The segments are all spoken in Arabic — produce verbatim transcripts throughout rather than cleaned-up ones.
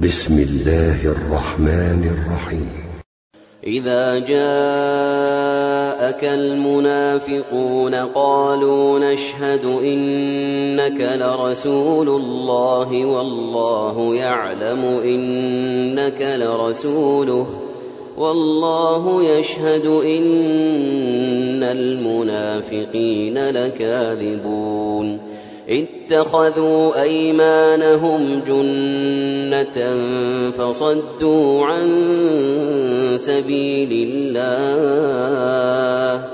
بسم الله الرحمن الرحيم. إذا جاءك المنافقون قالوا نشهد إنك لرسول الله والله يعلم إنك لرسوله والله يشهد إن المنافقين لكاذبون اتخذوا أيمانهم جنة فصدوا عن سبيل الله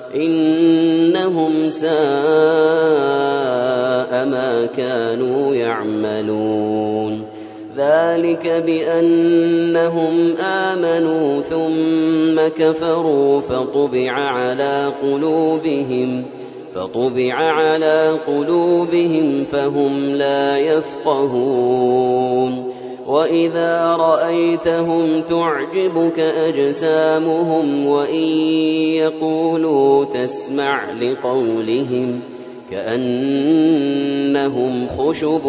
إنهم ساء ما كانوا يعملون ذلك بأنهم آمنوا ثم كفروا فطبع على قلوبهم فطبع على قلوبهم فهم لا يفقهون وإذا رأيتهم تعجبك أجسامهم وإن يقولوا تسمع لقولهم كأنهم خشب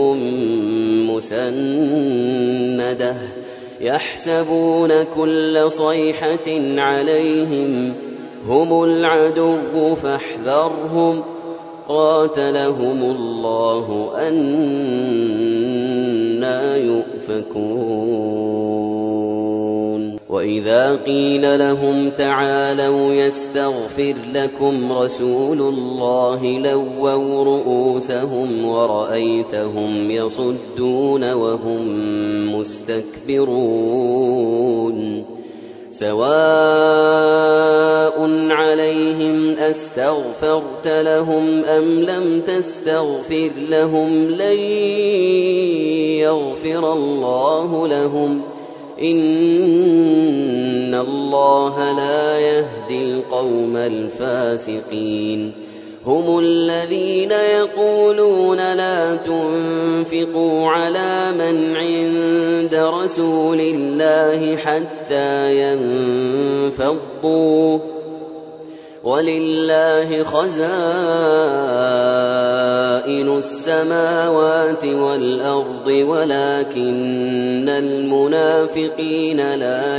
مسندة يحسبون كل صيحة عليهم هم العدو فاحذرهم قاتلهم الله أنى يؤفكون وإذا قيل لهم تعالوا يستغفر لكم رسول الله لووا رؤوسهم ورأيتهم يصدون وهم مستكبرون سواء عليهم أستغفرت لهم أم لم تستغفر لهم لن يغفر الله لهم إن الله لا يهدي القوم الفاسقين هم الذين يقولون لا تنفقوا على من عند رسول الله حتى ينفضوا ولله خزائن السماوات والأرض ولكن المنافقين لا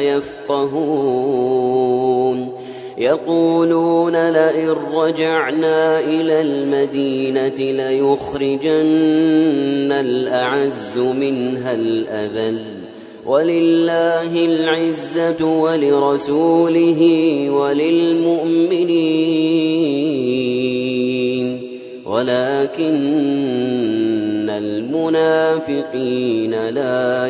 يفقهون يقولون لئن رجعنا إلى المدينة ليخرجن الأعز منها الأذل ولله العزة ولرسوله وللمؤمنين ولكن المنافقين لا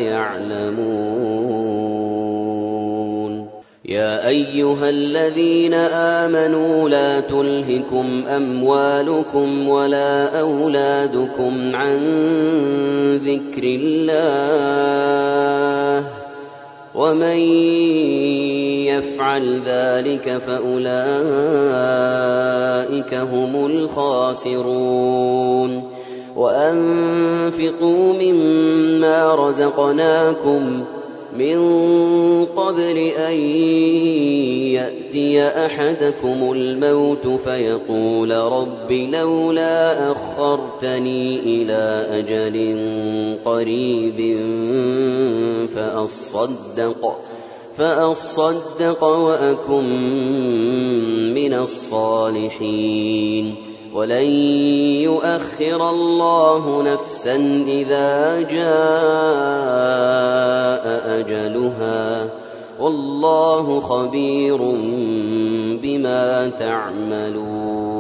يعلمون يا أيها الذين آمنوا لا تلهكم أموالكم ولا أولادكم عن ذكر الله ومن يفعل ذلك فأولئك هم الخاسرون وأنفقوا مما رزقناكم من قبل أن يأتي أحدكم الموت فيقول رب لولا أخرتني إلى أجل قريب فأصدق فأصدق وأكن من الصالحين ولن يؤخر الله نفسا إذا جاء أجلها والله خبير بما تعملون